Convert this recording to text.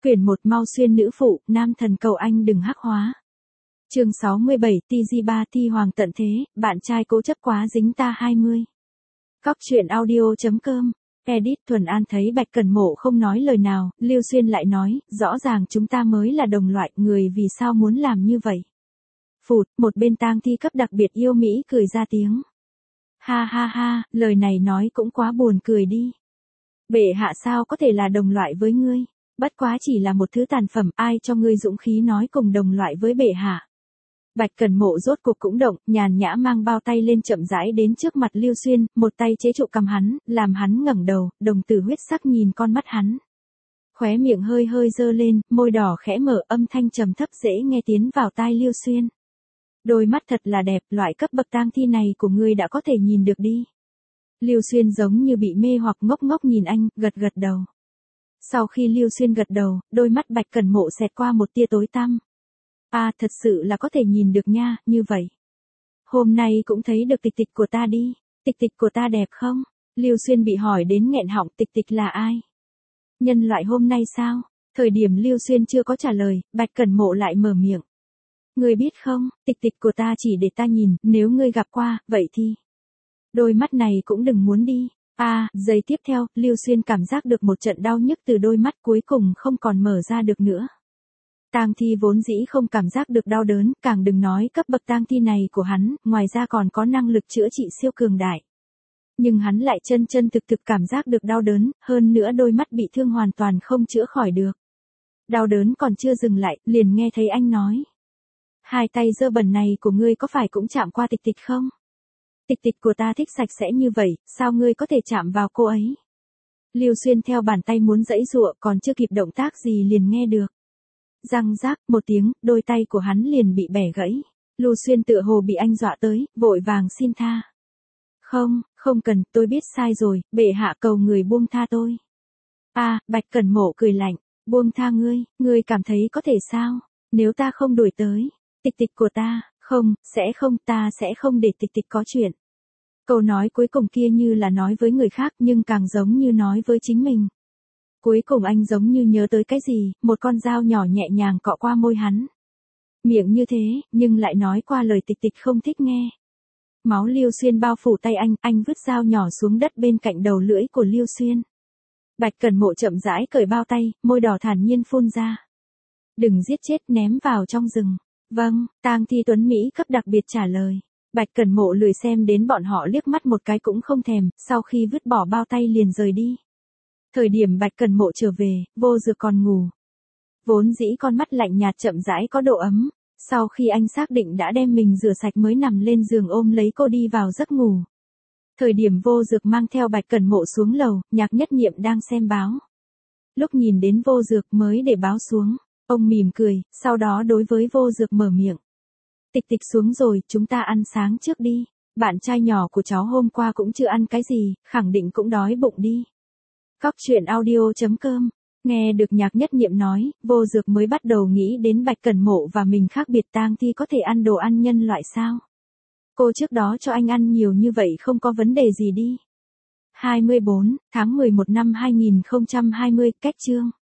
Quyển 1 Mau xuyên nữ phụ, nam thần cầu anh đừng hắc hóa. Chương 67 TG3 Thi Hoàng tận thế, bạn trai cố chấp quá dính ta 20. Cóc truyện audio.com. Edit Thuần An thấy Bạch Cẩn Mộ không nói lời nào, Lưu Xuyên lại nói, rõ ràng chúng ta mới là đồng loại, người vì sao muốn làm như vậy. Phụt, một bên tang thi cấp đặc biệt yêu Mỹ cười ra tiếng. Ha ha ha, lời này nói cũng quá buồn cười đi. Bệ hạ sao có thể là đồng loại với ngươi? Bất quá chỉ là một thứ tàn phẩm, ai cho ngươi dũng khí nói cùng đồng loại với bệ hạ. Bạch Cẩn Mộ rốt cuộc cũng động, nhàn nhã mang bao tay lên chậm rãi đến trước mặt Lưu Xuyên, một tay chế trụ cằm hắn, làm hắn ngẩng đầu, đồng tử huyết sắc nhìn con mắt hắn. Khóe miệng hơi hơi dơ lên, môi đỏ khẽ mở, âm thanh trầm thấp dễ nghe tiến vào tai Lưu Xuyên. Đôi mắt thật là đẹp, loại cấp bậc tang thi này của ngươi đã có thể nhìn được đi. Lưu Xuyên giống như bị mê hoặc ngốc ngốc nhìn anh, gật gật đầu. Sau khi Lưu Xuyên gật đầu, đôi mắt Bạch Cẩn Mộ xẹt qua một tia tối tăm. À, thật sự là có thể nhìn được nha, như vậy. Hôm nay cũng thấy được tịch tịch của ta đi. Tịch tịch của ta đẹp không? Lưu Xuyên bị hỏi đến nghẹn họng, tịch tịch là ai? Nhân loại hôm nay sao? Thời điểm Lưu Xuyên chưa có trả lời, Bạch Cẩn Mộ lại mở miệng. Ngươi biết không, tịch tịch của ta chỉ để ta nhìn, nếu ngươi gặp qua, vậy thì. Đôi mắt này cũng đừng muốn đi. À, giây tiếp theo, Lưu Xuyên cảm giác được một trận đau nhức từ đôi mắt cuối cùng không còn mở ra được nữa. Tang thi vốn dĩ không cảm giác được đau đớn, càng đừng nói cấp bậc tang thi này của hắn, ngoài ra còn có năng lực chữa trị siêu cường đại. Nhưng hắn lại chân thực cảm giác được đau đớn, hơn nữa đôi mắt bị thương hoàn toàn không chữa khỏi được. Đau đớn còn chưa dừng lại, liền nghe thấy anh nói. Hai tay dơ bẩn này của ngươi có phải cũng chạm qua tịch tịch không? Tịch tịch của ta thích sạch sẽ như vậy, sao ngươi có thể chạm vào cô ấy? Lưu Xuyên theo bàn tay muốn giãy giụa, còn chưa kịp động tác gì liền nghe được. Răng rác, một tiếng, đôi tay của hắn liền bị bẻ gãy. Lưu Xuyên tựa hồ bị anh dọa tới, vội vàng xin tha. Không cần, tôi biết sai rồi, bệ hạ cầu người buông tha tôi. À, Bạch Cẩn Mộ cười lạnh, buông tha ngươi cảm thấy có thể sao? Nếu ta không đuổi tới, tịch tịch của ta, ta sẽ không để tịch tịch có chuyện. Câu nói cuối cùng kia như là nói với người khác nhưng càng giống như nói với chính mình. Cuối cùng anh giống như nhớ tới cái gì, một con dao nhỏ nhẹ nhàng cọ qua môi hắn. Miệng như thế, nhưng lại nói qua lời tịch tịch không thích nghe. Máu Lưu Xuyên bao phủ tay anh vứt dao nhỏ xuống đất bên cạnh đầu lưỡi của Lưu Xuyên. Bạch Cẩn Mộ chậm rãi cởi bao tay, môi đỏ thản nhiên phun ra. Đừng giết chết, ném vào trong rừng. Vâng, tang thi tuấn Mỹ cấp đặc biệt trả lời. Bạch Cẩn Mộ lười xem đến bọn họ liếc mắt một cái cũng không thèm, sau khi vứt bỏ bao tay liền rời đi. Thời điểm Bạch Cẩn Mộ trở về, Vô Dược còn ngủ. Vốn dĩ con mắt lạnh nhạt chậm rãi có độ ấm, sau khi anh xác định đã đem mình rửa sạch mới nằm lên giường ôm lấy cô đi vào giấc ngủ. Thời điểm Vô Dược mang theo Bạch Cẩn Mộ xuống lầu, Nhạc Nhất Nhiệm đang xem báo. Lúc nhìn đến Vô Dược mới để báo xuống, ông mỉm cười, sau đó đối với Vô Dược mở miệng. Tịch tịch xuống rồi, chúng ta ăn sáng trước đi. Bạn trai nhỏ của cháu hôm qua cũng chưa ăn cái gì, khẳng định cũng đói bụng đi. Cóc truyện audio.com. Nghe được Nhạc Nhất Nhiệm nói, Vô Dược mới bắt đầu nghĩ đến Bạch Cẩn Mộ và mình khác biệt, tang thi có thể ăn đồ ăn nhân loại sao? Cô trước đó cho anh ăn nhiều như vậy không có vấn đề gì đi. 24 tháng 11 năm 2020, cách chương.